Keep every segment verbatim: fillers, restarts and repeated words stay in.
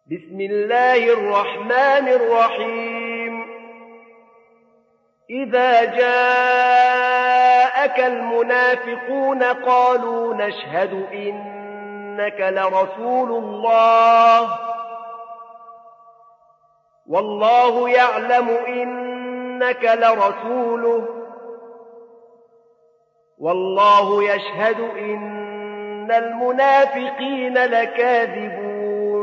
بسم الله الرحمن الرحيم إذا جاءك المنافقون قالوا نشهد إنك لرسول الله والله يعلم إنك لرسوله والله يشهد إن المنافقين لكاذبون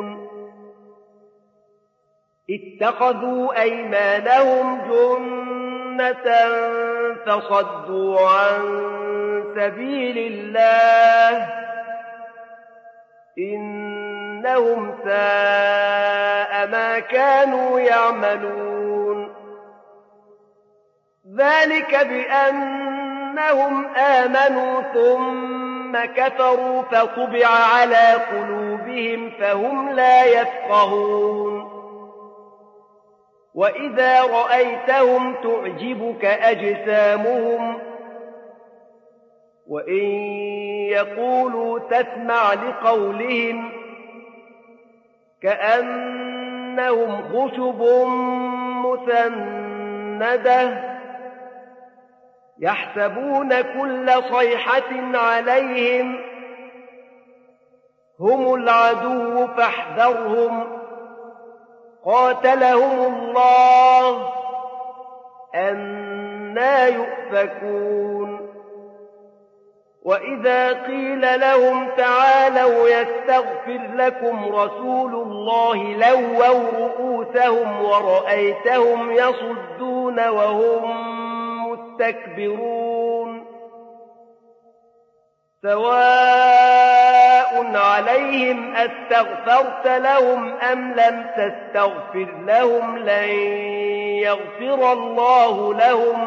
اتخذوا أيمانهم جنة فصدوا عن سبيل الله إنهم ساء ما كانوا يعملون ذلك بأنهم آمنوا ثم كفروا فطبع على قلوبهم فهم لا يفقهون وإذا رأيتهم تعجبك أجسامهم وإن يقولوا تسمع لقولهم كأنهم خشب مسندة يحسبون كل صيحة عليهم هم العدو فاحذرهم قاتلهم الله أنى يؤفكون وإذا قيل لهم تعالوا يستغفر لكم رسول الله لووا رؤوسهم ورأيتهم يصدون وهم مستكبرون سواء عليهم أستغفرت لهم أم لم تستغفر لهم لن يغفر الله لهم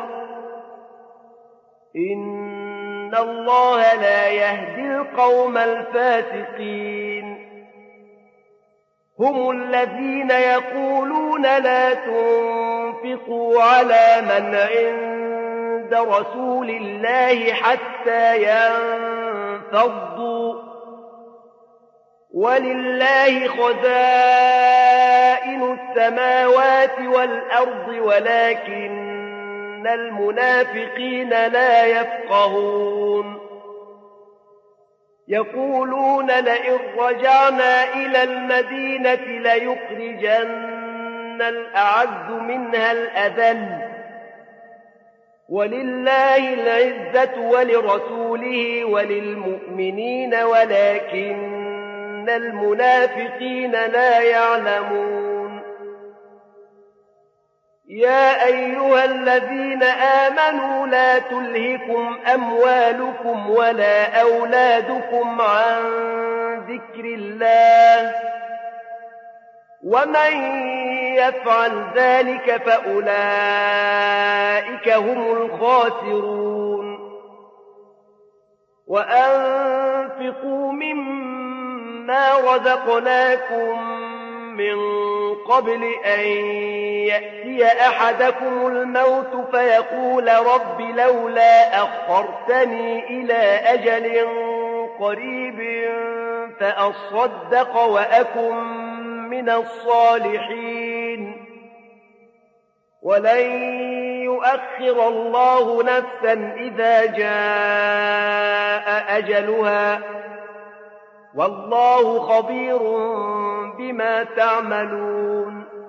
إن الله لا يهدي القوم الفاسقين هم الذين يقولون لا تنفقوا على من عند رسول الله حتى ينفضوا ولله خزائن السماوات والأرض ولكن المنافقين لا يفقهون يقولون لئن رجعنا إلى المدينة ليخرجن الأعز منها الأذل ولله العزة ولرسوله وللمؤمنين ولكن المنافقين لا يعلمون يا أيها الذين آمنوا لا تلهكم أموالكم ولا أولادكم عن ذكر الله ومن يفعل ذلك فأولئك هم الخاسرون وأنفقوا مما رزقناكم من قبل أن يأتي أحدكم الموت فيقول رب لولا أخرتني إلى أجل قريب فأصدق وأكن من الصالحين ولن يؤخر الله نفسا إذا جاء أجلها والله خبير بما تعملون